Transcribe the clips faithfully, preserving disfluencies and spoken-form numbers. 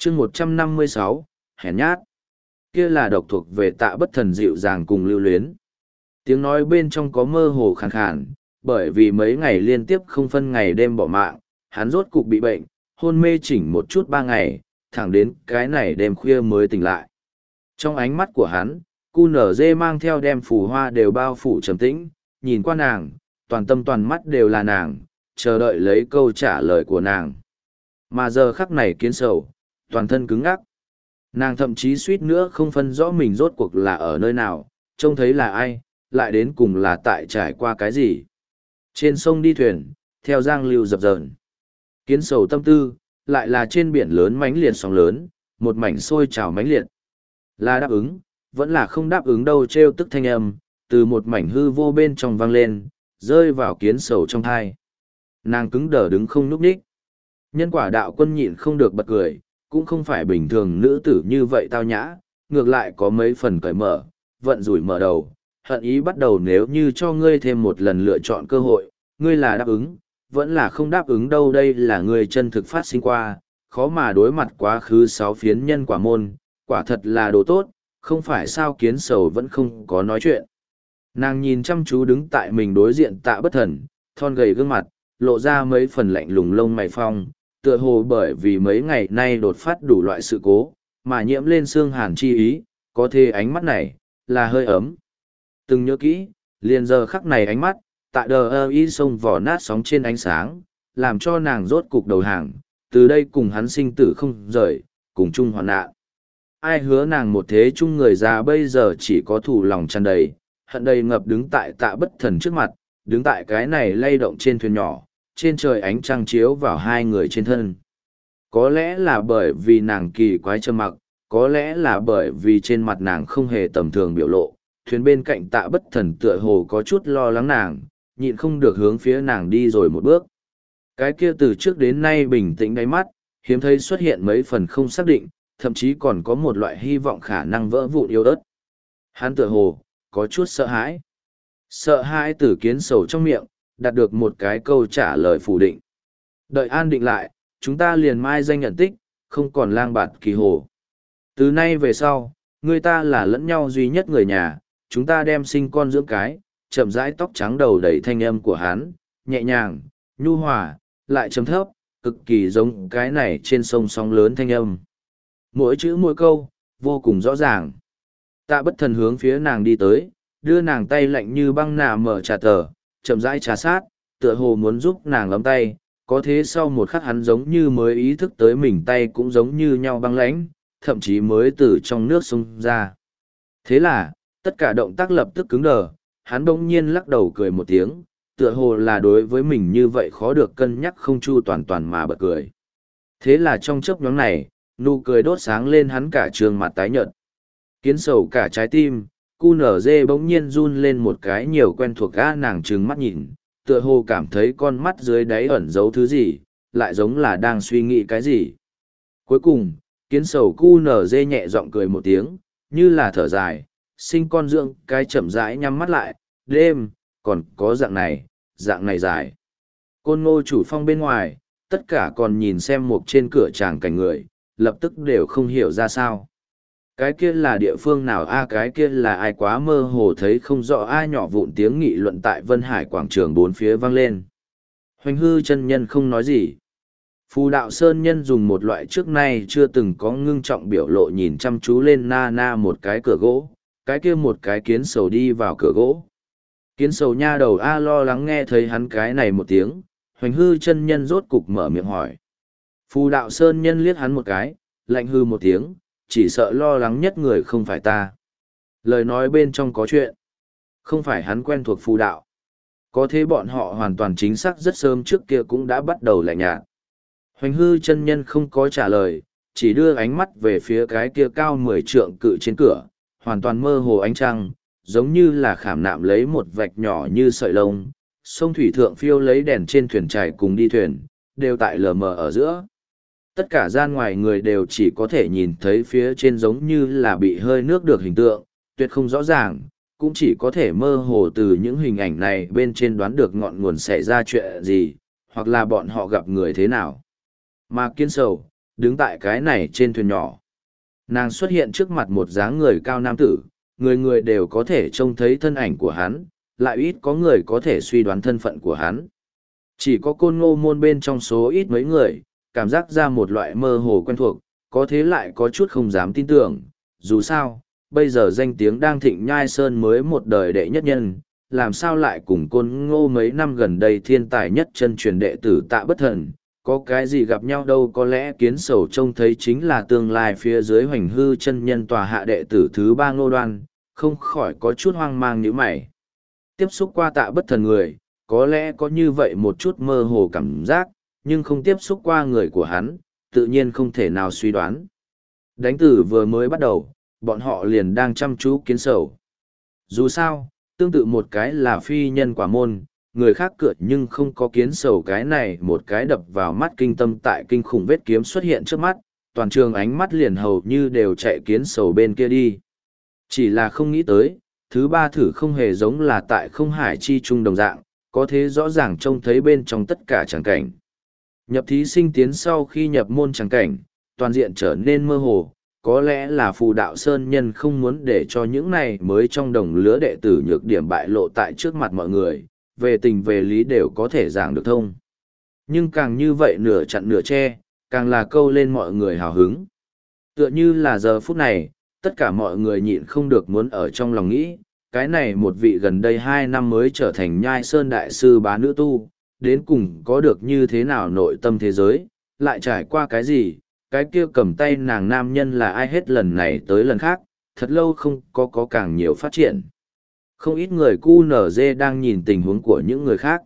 chương một trăm năm mươi sáu, hèn nhát. Kia là độc thuộc về Tạ Bất Thần dịu dàng cùng lưu luyến. Tiếng nói bên trong có mơ hồ khàn khàn, bởi vì mấy ngày liên tiếp không phân ngày đêm bỏ mạng, hắn rốt cục bị bệnh, hôn mê chỉnh một chút ba ngày, thẳng đến cái này đêm khuya mới tỉnh lại. Trong ánh mắt của hắn, cu nở dê mang theo đem phù hoa đều bao phủ trầm tĩnh, nhìn qua nàng, toàn tâm toàn mắt đều là nàng, chờ đợi lấy câu trả lời của nàng. Mà giờ khắc này kiến sầu, toàn thân cứng ngắc. Nàng thậm chí suýt nữa không phân rõ mình rốt cuộc là ở nơi nào, trông thấy là ai, lại đến cùng là tại trải qua cái gì. Trên sông đi thuyền, theo giang lưu dập dờn. Kiến sầu tâm tư, lại là trên biển lớn mãnh liệt sóng lớn, một mảnh sôi trào mãnh liệt. Là đáp ứng, vẫn là không đáp ứng đâu trêu tức thanh âm, từ một mảnh hư vô bên trong vang lên, rơi vào kiến sầu trong thai. Nàng cứng đờ đứng không nhúc nhích. Nhân quả đạo quân nhịn không được bật cười, cũng không phải bình thường nữ tử như vậy tao nhã, ngược lại có mấy phần cởi mở, vận rủi mở đầu, hận ý bắt đầu nếu như cho ngươi thêm một lần lựa chọn cơ hội, ngươi là đáp ứng, vẫn là không đáp ứng đâu đây là ngươi chân thực phát sinh qua, khó mà đối mặt quá khứ sáu phiến nhân quả môn, quả thật là đồ tốt, không phải sao kiến sầu vẫn không có nói chuyện. Nàng nhìn chăm chú đứng tại mình đối diện Tạ Bất Thần, thon gầy gương mặt, lộ ra mấy phần lạnh lùng lông mày phong, tựa hồ bởi vì mấy ngày nay đột phát đủ loại sự cố, mà nhiễm lên xương hàn chi ý, có thể ánh mắt này, là hơi ấm. Từng nhớ kỹ, liền giờ khắc này ánh mắt, tại đờ ơ y sông vỏ nát sóng trên ánh sáng, làm cho nàng rốt cục đầu hàng, từ đây cùng hắn sinh tử không rời, cùng chung hoạn nạn. Ai hứa nàng một thế chung người già bây giờ chỉ có thủ lòng tràn đầy, hận đầy ngập đứng tại Tạ Bất Thần trước mặt, đứng tại cái này lay động trên thuyền nhỏ, trên trời ánh trăng chiếu vào hai người trên thân. Có lẽ là bởi vì nàng kỳ quái trầm mặc, có lẽ là bởi vì trên mặt nàng không hề tầm thường biểu lộ, thuyền bên cạnh Tạ Bất Thần tựa hồ có chút lo lắng nàng, nhịn không được hướng phía nàng đi rồi một bước. Cái kia từ trước đến nay bình tĩnh đáy mắt, hiếm thấy xuất hiện mấy phần không xác định, thậm chí còn có một loại hy vọng khả năng vỡ vụn yếu ớt. Hắn tựa hồ, có chút sợ hãi. Sợ hãi từ kiến sầu trong miệng, đạt được một cái câu trả lời phủ định. Đợi an định lại, chúng ta liền mai danh nhận tích, không còn lang bạt kỳ hồ. Từ nay về sau, người ta là lẫn nhau duy nhất người nhà, chúng ta đem sinh con dưỡng cái, chậm rãi tóc trắng đầu đầy thanh âm của hắn, nhẹ nhàng, nhu hòa, lại chấm thấp, cực kỳ giống cái này trên sông sóng lớn thanh âm. Mỗi chữ mỗi câu, vô cùng rõ ràng. Tạ Bất Thần hướng phía nàng đi tới, đưa nàng tay lạnh như băng nà mở trà tờ, chậm rãi trà sát, tựa hồ muốn giúp nàng ấm tay, có thế sau một khắc hắn giống như mới ý thức tới mình tay cũng giống như nhau băng lãnh, thậm chí mới từ trong nước xông ra. Thế là, tất cả động tác lập tức cứng đờ, hắn bỗng nhiên lắc đầu cười một tiếng, tựa hồ là đối với mình như vậy khó được cân nhắc không chu toàn toàn mà bật cười. Thế là trong chớp nhoáng này, nụ cười đốt sáng lên hắn cả trường mặt tái nhợt. Kiến sầu cả trái tim, cu nở dê bỗng nhiên run lên một cái nhiều quen thuộc gã nàng trừng mắt nhìn, tựa hồ cảm thấy con mắt dưới đáy ẩn giấu thứ gì, lại giống là đang suy nghĩ cái gì. Cuối cùng, kiến sầu cu nở dê nhẹ giọng cười một tiếng, như là thở dài, sinh con dưỡng cái chậm rãi nhắm mắt lại, đêm, còn có dạng này, dạng này dài. Côn Ngô chủ phong bên ngoài, tất cả còn nhìn xem một trên cửa tràng cảnh người, lập tức đều không hiểu ra sao. Cái kia là địa phương nào a cái kia là ai quá mơ hồ thấy không rõ ai nhỏ vụn tiếng nghị luận tại Vân Hải quảng trường bốn phía vang lên. Hoành hư chân nhân không nói gì. Phù đạo sơn nhân dùng một loại trước nay chưa từng có ngưng trọng biểu lộ nhìn chăm chú lên na na một cái cửa gỗ, cái kia một cái kiến sầu đi vào cửa gỗ. Kiến sầu nha đầu a lo lắng nghe thấy hắn cái này một tiếng, hoành hư chân nhân rốt cục mở miệng hỏi. Phù đạo sơn nhân liếc hắn một cái, lạnh hư một tiếng, chỉ sợ lo lắng nhất người không phải ta. Lời nói bên trong có chuyện. Không phải hắn quen thuộc phù đạo. Có thế bọn họ hoàn toàn chính xác rất sớm trước kia cũng đã bắt đầu lạnh nhạt. Hoành hư chân nhân không có trả lời, chỉ đưa ánh mắt về phía cái kia cao mười trượng cự trên cửa, hoàn toàn mơ hồ ánh trăng, giống như là khảm nạm lấy một vạch nhỏ như sợi lông. Sông thủy thượng phiêu lấy đèn trên thuyền trải cùng đi thuyền, đều tại lờ mờ ở giữa. Tất cả gian ngoài người đều chỉ có thể nhìn thấy phía trên giống như là bị hơi nước được hình tượng, tuyệt không rõ ràng, cũng chỉ có thể mơ hồ từ những hình ảnh này bên trên đoán được ngọn nguồn xảy ra chuyện gì, hoặc là bọn họ gặp người thế nào. Mà Kiên Sầu, đứng tại cái này trên thuyền nhỏ. Nàng xuất hiện trước mặt một dáng người cao nam tử, người người đều có thể trông thấy thân ảnh của hắn, lại ít có người có thể suy đoán thân phận của hắn. Chỉ có Côn Ngô môn bên trong số ít mấy người, cảm giác ra một loại mơ hồ quen thuộc, có thế lại có chút không dám tin tưởng. Dù sao, bây giờ danh tiếng đang thịnh nhai sơn mới một đời đệ nhất nhân, làm sao lại cùng Côn Ngô mấy năm gần đây thiên tài nhất chân truyền đệ tử Tạ Bất Thần, có cái gì gặp nhau đâu. Có lẽ Kiến Sầu trông thấy chính là tương lai phía dưới Hoành Hư chân nhân tòa hạ đệ tử thứ ba Ngô Đoan, không khỏi có chút hoang mang như mày. Tiếp xúc qua Tạ Bất Thần người, có lẽ có như vậy một chút mơ hồ cảm giác, nhưng không tiếp xúc qua người của hắn, tự nhiên không thể nào suy đoán. Đánh tử vừa mới bắt đầu, bọn họ liền đang chăm chú Kiến Sầu. Dù sao, tương tự một cái là phi nhân quả môn, người khác cựa nhưng không có Kiến Sầu cái này một cái đập vào mắt kinh tâm tại kinh khủng vết kiếm xuất hiện trước mắt, toàn trường ánh mắt liền hầu như đều chạy Kiến Sầu bên kia đi. Chỉ là không nghĩ tới, thứ ba thử không hề giống là tại không hải chi trung đồng dạng, có thế rõ ràng trông thấy bên trong tất cả tràng cảnh. Nhập thí sinh tiến sau khi nhập môn tràng cảnh, toàn diện trở nên mơ hồ, có lẽ là phù đạo sơn nhân không muốn để cho những này mới trong đồng lứa đệ tử nhược điểm bại lộ tại trước mặt mọi người, về tình về lý đều có thể giảng được thông. Nhưng càng như vậy nửa chặn nửa che, càng là câu lên mọi người hào hứng. Tựa như là giờ phút này, tất cả mọi người nhịn không được muốn ở trong lòng nghĩ, cái này một vị gần đây hai năm mới trở thành nhai sơn đại sư bá nữ tu, đến cùng có được như thế nào nội tâm thế giới, lại trải qua cái gì, cái kia cầm tay nàng nam nhân là ai hết lần này tới lần khác, thật lâu không có có càng nhiều phát triển. Không ít người cu nở dê đang nhìn tình huống của những người khác.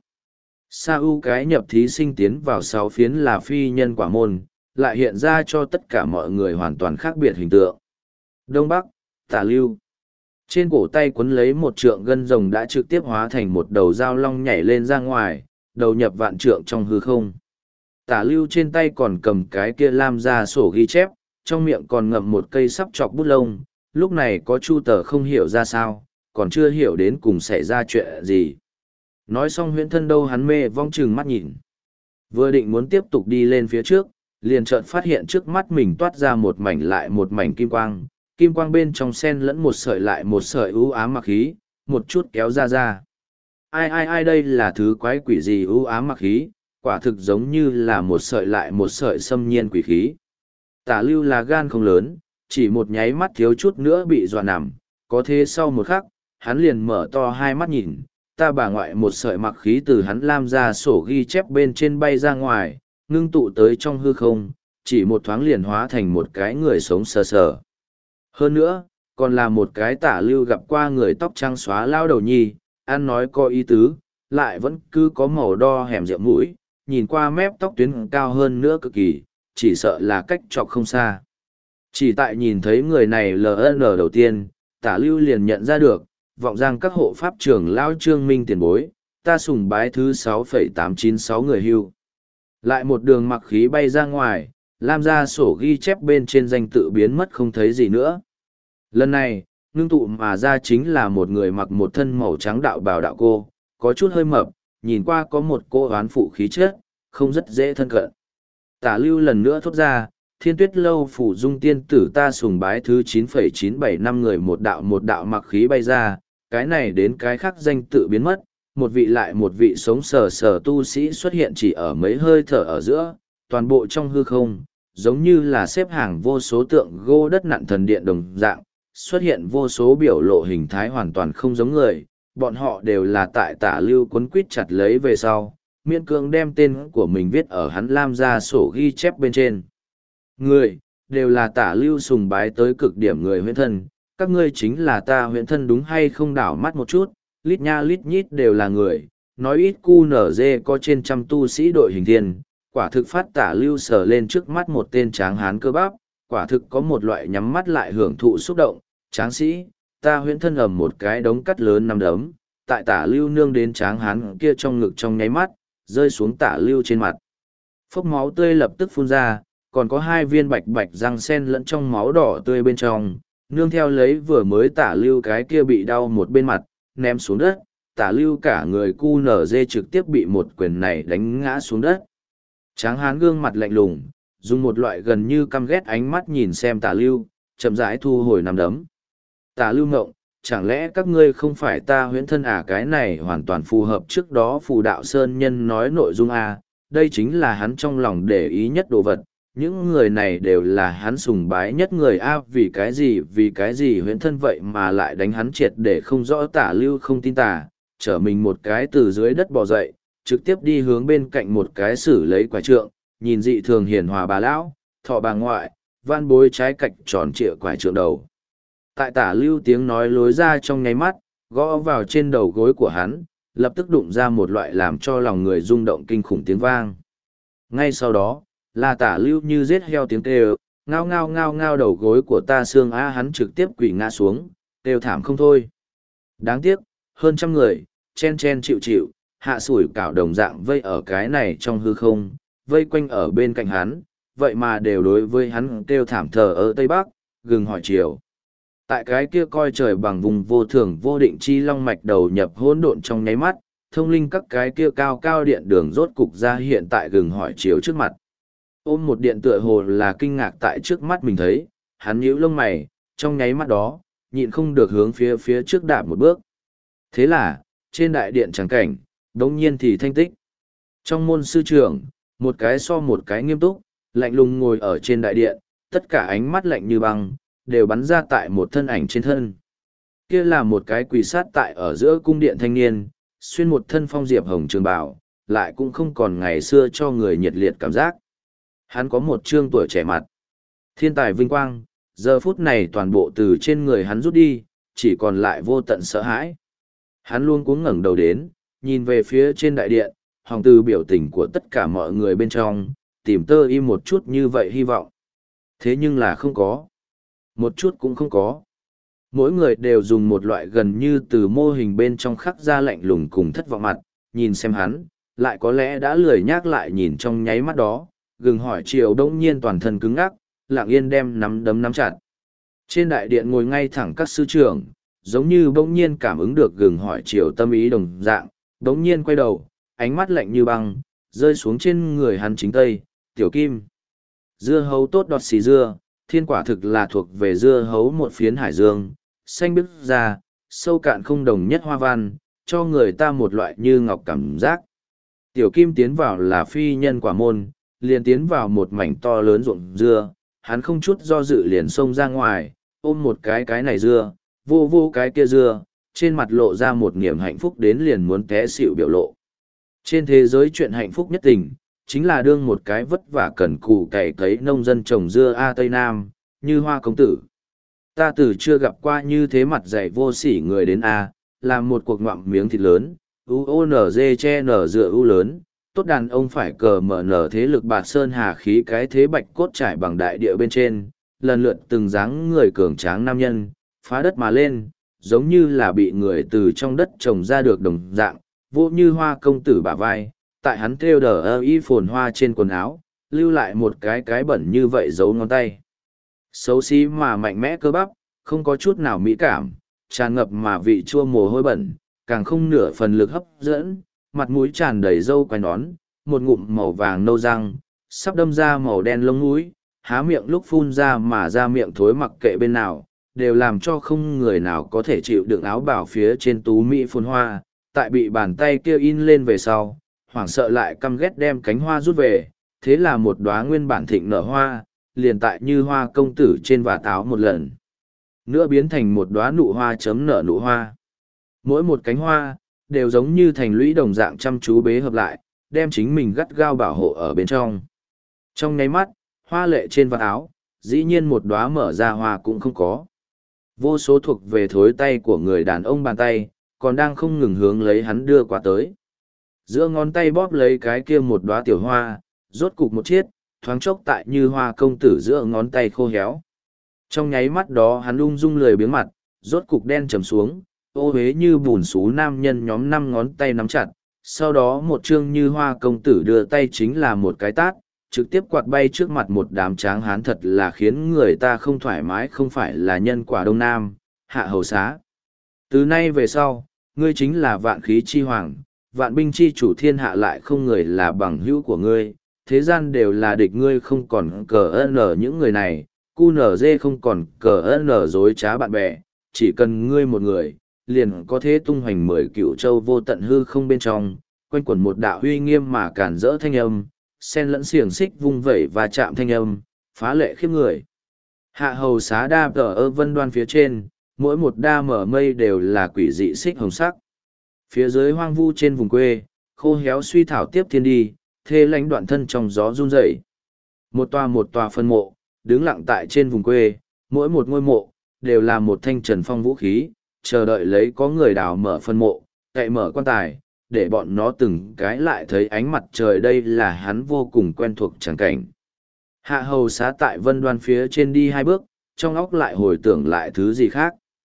Sa U cái nhập thí sinh tiến vào sáu phiến là phi nhân quả môn, lại hiện ra cho tất cả mọi người hoàn toàn khác biệt hình tượng. Đông Bắc, Tả Lưu. Trên cổ tay quấn lấy một trượng gân rồng đã trực tiếp hóa thành một đầu dao long nhảy lên ra ngoài, đầu nhập vạn trượng trong hư không. Tả Lưu trên tay còn cầm cái kia lam ra sổ ghi chép, trong miệng còn ngậm một cây sắp chọc bút lông, lúc này có Chu Tờ không hiểu ra sao, còn chưa hiểu đến cùng xảy ra chuyện gì. Nói xong huyễn thân đâu hắn mê vong chừng mắt nhìn. Vừa định muốn tiếp tục đi lên phía trước, liền chợt phát hiện trước mắt mình toát ra một mảnh lại một mảnh kim quang, kim quang bên trong sen lẫn một sợi lại một sợi ưu ám mặc khí, một chút kéo ra ra. Ai ai ai đây là thứ quái quỷ gì ưu ám mặc khí, quả thực giống như là một sợi lại một sợi xâm nhiên quỷ khí. Tả Lưu là gan không lớn, chỉ một nháy mắt thiếu chút nữa bị dọa nằm, có thế sau một khắc, hắn liền mở to hai mắt nhìn, ta bà ngoại một sợi mặc khí từ hắn lam ra sổ ghi chép bên trên bay ra ngoài, ngưng tụ tới trong hư không, chỉ một thoáng liền hóa thành một cái người sống sờ sờ. Hơn nữa, còn là một cái Tả Lưu gặp qua người tóc trắng xóa lao đầu nhi, ăn nói có ý tứ, lại vẫn cứ có màu đo hẻm rượu mũi, nhìn qua mép tóc tuyến cao hơn nữa cực kỳ, chỉ sợ là cách chọc không xa. Chỉ tại nhìn thấy người này lờ en đầu tiên, Tả Lưu liền nhận ra được, vọng giang các hộ pháp trưởng lao Trương Minh tiền bối, ta sùng bái thứ sáu phẩy tám chín sáu người hưu. Lại một đường mặc khí bay ra ngoài, lam ra sổ ghi chép bên trên danh tự biến mất không thấy gì nữa. Lần này, ngưng tụ mà ra chính là một người mặc một thân màu trắng đạo bào đạo cô, có chút hơi mập, nhìn qua có một cô oán phụ khí chất, không rất dễ thân cận. Tả Lưu lần nữa thốt ra, Thiên Tuyết lâu phủ dung tiên tử ta sùng bái thứ chín phẩy chín bảy năm người một đạo một đạo mặc khí bay ra, cái này đến cái khác danh tự biến mất, một vị lại một vị sống sờ sờ tu sĩ xuất hiện chỉ ở mấy hơi thở ở giữa, toàn bộ trong hư không, giống như là xếp hàng vô số tượng gỗ đất nặn thần điện đồng dạng, xuất hiện vô số biểu lộ hình thái hoàn toàn không giống người, bọn họ đều là tại Tả Lưu cuốn quýt chặt lấy về sau, miễn cưỡng đem tên của mình viết ở hắn lam ra sổ ghi chép bên trên. Người, đều là Tả Lưu sùng bái tới cực điểm người huyễn thân, các ngươi chính là ta huyễn thân đúng hay không đảo mắt một chút, lít nha lít nhít đều là người, nói ít cu nở dê có trên trăm tu sĩ đội hình thiên, quả thực phát Tả Lưu sờ lên trước mắt một tên tráng hán cơ bắp, quả thực có một loại nhắm mắt lại hưởng thụ xúc động, tráng sĩ, ta huyễn thân ầm một cái đống cắt lớn nằm đấm, tại Tả Lưu nương đến tráng hán kia trong ngực trong nháy mắt, rơi xuống Tả Lưu trên mặt. Phốc máu tươi lập tức phun ra, còn có hai viên bạch bạch răng sen lẫn trong máu đỏ tươi bên trong, nương theo lấy vừa mới Tả Lưu cái kia bị đau một bên mặt, ném xuống đất, Tả Lưu cả người cu nở dê trực tiếp bị một quyền này đánh ngã xuống đất. Tráng hán gương mặt lạnh lùng, dùng một loại gần như căm ghét ánh mắt nhìn xem tả lưu, chậm rãi thu hồi nằm đấm. Tả lưu ngộng, chẳng lẽ các ngươi không phải ta huyễn thân à? Cái này hoàn toàn phù hợp trước đó phù đạo sơn nhân nói nội dung à, đây chính là hắn trong lòng để ý nhất đồ vật. Những người này đều là hắn sùng bái nhất người a, vì cái gì vì cái gì huyễn thân vậy mà lại đánh hắn triệt để không rõ. Tả lưu không tin tả, trở mình một cái từ dưới đất bò dậy, trực tiếp đi hướng bên cạnh một cái xử lấy quả trượng, nhìn dị thường hiền hòa bà lão, thọ bà ngoại, van bối trái cạch tròn trịa quải trượng đầu. Tại tả lưu tiếng nói lối ra trong nháy mắt, gõ vào trên đầu gối của hắn, lập tức đụng ra một loại làm cho lòng người rung động kinh khủng tiếng vang. Ngay sau đó, là tả lưu như giết heo tiếng kêu, ngao ngao ngao ngao, đầu gối của ta xương á, hắn trực tiếp quỳ ngã xuống, kêu thảm không thôi. Đáng tiếc, hơn trăm người, chen chen chịu chịu, hạ sủi cảo đồng dạng vây ở cái này trong hư không, vây quanh ở bên cạnh hắn, vậy mà đều đối với hắn kêu thảm thờ ở Tây Bắc, gừng hỏi chiều. Tại cái kia coi trời bằng vùng vô thường vô định chi long mạch đầu nhập hỗn độn trong nháy mắt, thông linh các cái kia cao cao điện đường rốt cục ra hiện tại gừng hỏi chiều trước mặt. Ôm một điện tựa hồ là kinh ngạc tại trước mắt mình thấy, hắn nhíu lông mày, trong nháy mắt đó, nhịn không được hướng phía phía trước đạp một bước. Thế là, trên đại điện trắng cảnh, đống nhiên thì thanh tích. Trong môn sư trưởng, một cái so một cái nghiêm túc, lạnh lùng ngồi ở trên đại điện, tất cả ánh mắt lạnh như băng, đều bắn ra tại một thân ảnh trên thân. Kia là một cái quỳ sát tại ở giữa cung điện thanh niên, xuyên một thân phong diệp hồng trường bào, lại cũng không còn ngày xưa cho người nhiệt liệt cảm giác. Hắn có một trương tuổi trẻ mặt. Thiên tài vinh quang, giờ phút này toàn bộ từ trên người hắn rút đi, chỉ còn lại vô tận sợ hãi. Hắn luôn cuống ngẩng đầu đến, nhìn về phía trên đại điện, hòng từ biểu tình của tất cả mọi người bên trong, tìm tơ im một chút như vậy hy vọng. Thế nhưng là không có. Một chút cũng không có. Mỗi người đều dùng một loại gần như từ mô hình bên trong khắc ra lạnh lùng cùng thất vọng mặt, nhìn xem hắn, lại có lẽ đã lười nhác lại nhìn trong nháy mắt đó, gừng hỏi chiều đông nhiên toàn thân cứng ngắc, lặng yên đem nắm đấm nắm chặt. Trên đại điện ngồi ngay thẳng các sư trưởng, giống như bỗng nhiên cảm ứng được gừng hỏi chiều tâm ý đồng dạng, bỗng nhiên quay đầu, ánh mắt lạnh như băng, rơi xuống trên người hắn chính tây, tiểu kim. Dưa hấu tốt đọt xì dưa, thiên quả thực là thuộc về dưa hấu một phiến hải dương, xanh biếc ra, sâu cạn không đồng nhất hoa văn, cho người ta một loại như ngọc cảm giác. Tiểu kim tiến vào là phi nhân quả môn, liền tiến vào một mảnh to lớn ruộng dưa, hắn không chút do dự liền xông ra ngoài, ôm một cái cái này dưa, vô vô cái kia dưa, trên mặt lộ ra một niềm hạnh phúc đến liền muốn té xỉu biểu lộ. Trên thế giới chuyện hạnh phúc nhất tình, chính là đương một cái vất vả cần cù cày cấy nông dân trồng dưa A Tây Nam, như Hoa công tử. Ta từ chưa gặp qua như thế mặt dày vô sỉ người đến A, làm một cuộc ngoạm miếng thịt lớn, u o n g che nở dựa u lớn, tốt đàn ông phải cờ mở nở thế lực bạt sơn hà khí cái thế bạch cốt trải bằng đại địa bên trên, lần lượt từng dáng người cường tráng nam nhân, phá đất mà lên, giống như là bị người từ trong đất trồng ra được đồng dạng, vô như Hoa công tử bả vai, tại hắn thêu đờ ơ y phồn hoa trên quần áo, lưu lại một cái cái bẩn như vậy giấu ngón tay. Xấu xí mà mạnh mẽ cơ bắp, không có chút nào mỹ cảm, tràn ngập mà vị chua mồ hôi bẩn, càng không nửa phần lực hấp dẫn, mặt mũi tràn đầy râu quai nón, một ngụm màu vàng nâu răng, sắp đâm ra màu đen lông mũi, há miệng lúc phun ra mà ra miệng thối mặc kệ bên nào, đều làm cho không người nào có thể chịu đựng áo bảo phía trên tú mỹ phồn hoa, tại bị bàn tay kia in lên về sau, hoảng sợ lại căm ghét đem cánh hoa rút về, thế là một đóa nguyên bản thịnh nở hoa, liền tại như Hoa công tử trên vạt áo một lần nữa biến thành một đóa nụ hoa chấm nở nụ hoa. Mỗi một cánh hoa, đều giống như thành lũy đồng dạng chăm chú bế hợp lại, đem chính mình gắt gao bảo hộ ở bên trong. Trong nháy mắt, hoa lệ trên vạt áo, dĩ nhiên một đóa mở ra hoa cũng không có. Vô số thuộc về thối tay của người đàn ông bàn tay, còn đang không ngừng hướng lấy hắn đưa qua tới. Giữa ngón tay bóp lấy cái kia một đóa tiểu hoa, rốt cục một chiết, thoáng chốc tại như Hoa công tử giữa ngón tay khô héo. Trong nháy mắt đó hắn ung dung lười biếng mặt, rốt cục đen trầm xuống, ô hế như bùn xú nam nhân nhóm năm ngón tay nắm chặt, sau đó một chương như Hoa công tử đưa tay chính là một cái tát, trực tiếp quạt bay trước mặt một đám tráng hán, thật là khiến người ta không thoải mái, không phải là nhân quả Đông Nam, hạ hầu xá. Từ nay về sau, ngươi chính là vạn khí chi hoàng, vạn binh chi chủ, thiên hạ lại không người là bằng hữu của ngươi, thế gian đều là địch ngươi không còn cờ nở những người này, cu nở dê không còn cờ nở dối trá bạn bè, chỉ cần ngươi một người, liền có thể tung hoành mười cựu châu vô tận hư không bên trong, quanh quẩn một đạo huy nghiêm mà cản rỡ thanh âm, sen lẫn xiềng xích vung vẩy và chạm thanh âm, phá lệ khiếp người. Hạ hầu xá đa tờ ơ vân đoan phía trên, mỗi một đa mở mây đều là quỷ dị xích hồng sắc. Phía dưới hoang vu trên vùng quê, khô héo suy thảo tiếp thiên đi, thê lãnh đoạn thân trong gió run rẩy. Một tòa một tòa phân mộ, đứng lặng tại trên vùng quê, mỗi một ngôi mộ, đều là một thanh trần phong vũ khí, chờ đợi lấy có người đào mở phân mộ, cậy mở quan tài, để bọn nó từng cái lại thấy ánh mặt trời. Đây là hắn vô cùng quen thuộc tràng cảnh. Hạ hầu xá tại vân đoan phía trên đi hai bước, trong óc lại hồi tưởng lại thứ gì khác.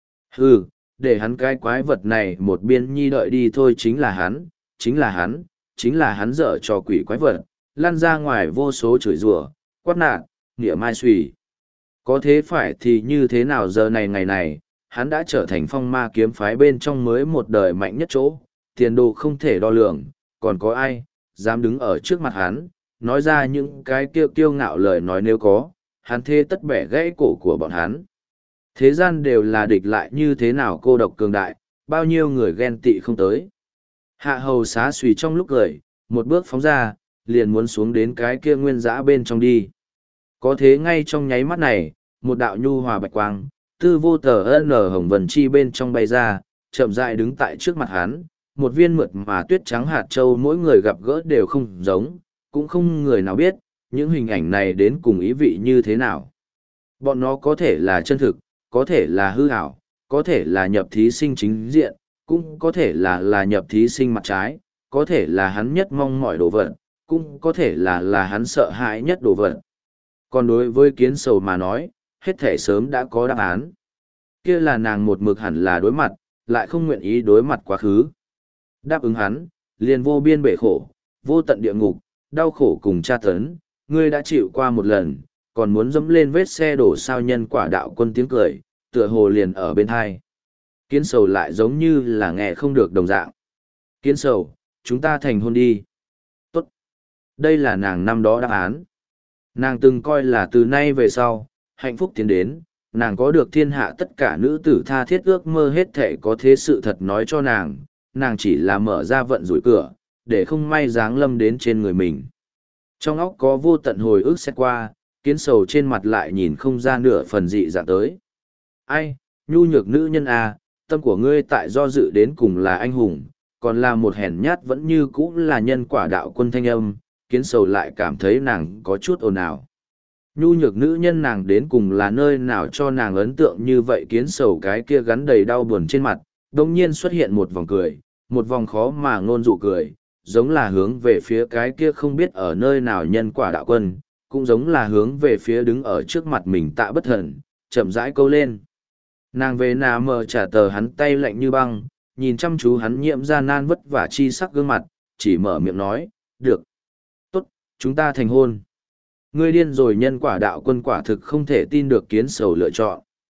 Hừ, để hắn cái quái vật này một biên nhi đợi đi thôi, chính là hắn, chính là hắn, chính là hắn dở trò quỷ quái vật, lan ra ngoài vô số chửi rủa, quát nạt, nghĩa mai suy. Có thế phải thì như thế nào giờ này ngày này, hắn đã trở thành phong ma kiếm phái bên trong mới một đời mạnh nhất chỗ, tiền đồ không thể đo lường, còn có ai, dám đứng ở trước mặt hắn, nói ra những cái kiêu kiêu ngạo lời nói, nếu có, hắn thế tất bẻ gãy cổ của bọn hắn. Thế gian đều là địch lại như thế nào cô độc cường đại, bao nhiêu người ghen tị không tới. Hạ hầu xá suy trong lúc cười, một bước phóng ra, liền muốn xuống đến cái kia nguyên dã bên trong đi. Có thế ngay trong nháy mắt này, một đạo nhu hòa bạch quang, tư vô tờ ân ở hồng vần chi bên trong bay ra, chậm rãi đứng tại trước mặt hắn, một viên mượt mà tuyết trắng hạt châu, mỗi người gặp gỡ đều không giống, cũng không người nào biết, những hình ảnh này đến cùng ý vị như thế nào. Bọn nó có thể là chân thực, có thể là hư ảo, có thể là nhập thí sinh chính diện, cũng có thể là là nhập thí sinh mặt trái, có thể là hắn nhất mong mỏi đồ vật, cũng có thể là là hắn sợ hãi nhất đồ vật. Còn đối với kiến sầu mà nói, hết thể sớm đã có đáp án. Kia là nàng một mực hẳn là đối mặt, lại không nguyện ý đối mặt quá khứ. Đáp ứng hắn, liền vô biên bể khổ, vô tận địa ngục, đau khổ cùng tra tấn, ngươi đã chịu qua một lần, còn muốn dẫm lên vết xe đổ sao. Nhân quả đạo quân tiếng cười, tựa hồ liền ở bên hai. Kiến sầu lại giống như là nghe không được đồng dạng. Kiến sầu, chúng ta thành hôn đi. Tốt. Đây là nàng năm đó đáp án. Nàng từng coi là từ nay về sau, hạnh phúc tiến đến, nàng có được thiên hạ tất cả nữ tử tha thiết ước mơ, hết thể có thế sự thật nói cho nàng, nàng chỉ là mở ra vận rủi cửa, để không may giáng lâm đến trên người mình. Trong óc có vô tận hồi ức xét qua, kiến sầu trên mặt lại nhìn không ra nửa phần dị dạng tới. Ai, nhu nhược nữ nhân à, tâm của ngươi tại do dự đến cùng là anh hùng, còn là một hèn nhát vẫn như cũ là nhân quả đạo quân thanh âm, kiến sầu lại cảm thấy nàng có chút ồn ào. Nhu nhược nữ nhân nàng đến cùng là nơi nào cho nàng ấn tượng như vậy. Kiến sầu cái kia gắn đầy đau buồn trên mặt, đồng nhiên xuất hiện một vòng cười, một vòng khó mà ngôn dụ cười, giống là hướng về phía cái kia không biết ở nơi nào nhân quả đạo quân, cũng giống là hướng về phía đứng ở trước mặt mình Tạ Bất Thần, chậm rãi câu lên. Nàng về nà mờ trả tờ hắn tay lạnh như băng, nhìn chăm chú hắn nhiễm ra nan vất vả chi sắc gương mặt, chỉ mở miệng nói, được. Tốt, chúng ta thành hôn. Ngươi điên rồi. Nhân quả đạo quân quả thực không thể tin được kiến sầu lựa chọn.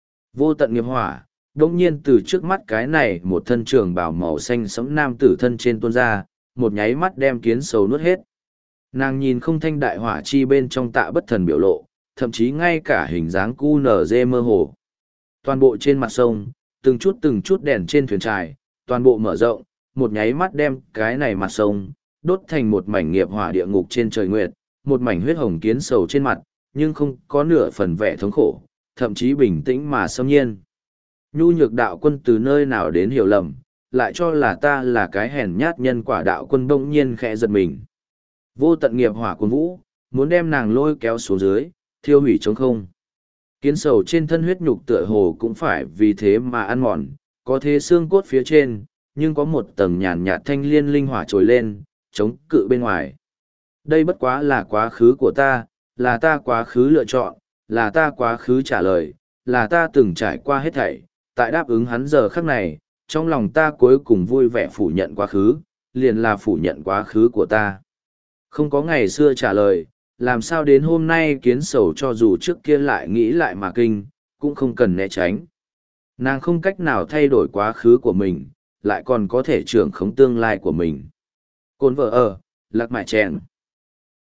Vô tận nghiệp hỏa, đông nhiên từ trước mắt cái này một thân trường bào màu xanh sẫm nam tử thân trên tuôn ra, một nháy mắt đem kiến sầu nuốt hết. Nàng nhìn không thanh đại hỏa chi bên trong Tạ Bất Thần biểu lộ, thậm chí ngay cả hình dáng cu nở dê mơ hồ. Toàn bộ trên mặt sông, từng chút từng chút đèn trên thuyền trài, toàn bộ mở rộng, một nháy mắt đem cái này mặt sông, đốt thành một mảnh nghiệp hỏa địa ngục trên trời nguyệt, một mảnh huyết hồng kiến sầu trên mặt, nhưng không có nửa phần vẻ thống khổ, thậm chí bình tĩnh mà xâm nhiên. Nhu nhược đạo quân từ nơi nào đến hiểu lầm, lại cho là ta là cái hèn nhát. Nhân quả đạo quân bỗng nhiên khẽ giật mình. Vô tận nghiệp hỏa cuồn vũ, muốn đem nàng lôi kéo xuống dưới, thiêu hủy trống không. Kiến sầu trên thân huyết nhục tựa hồ cũng phải vì thế mà ăn mòn, có thế xương cốt phía trên, nhưng có một tầng nhàn nhạt thanh liên linh hỏa trồi lên, chống cự bên ngoài. Đây bất quá là quá khứ của ta, là ta quá khứ lựa chọn, là ta quá khứ trả lời, là ta từng trải qua hết thảy. Tại đáp ứng hắn giờ khắc này, trong lòng ta cuối cùng vui vẻ phủ nhận quá khứ, liền là phủ nhận quá khứ của ta. Không có ngày xưa trả lời, làm sao đến hôm nay kiến sầu cho dù trước kia lại nghĩ lại mà kinh, cũng không cần né tránh. Nàng không cách nào thay đổi quá khứ của mình, lại còn có thể trưởng khống tương lai của mình. Cồn vợ ở, lạc mại chèn.